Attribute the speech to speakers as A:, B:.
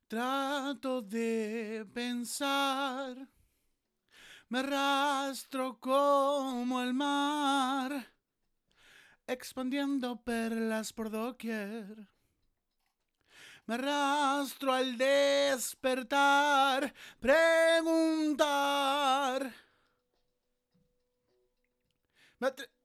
A: Trato de pensar, me arrastro como el mar, expandiendo perlas por doquier. Me arrastro al despertar, preguntar.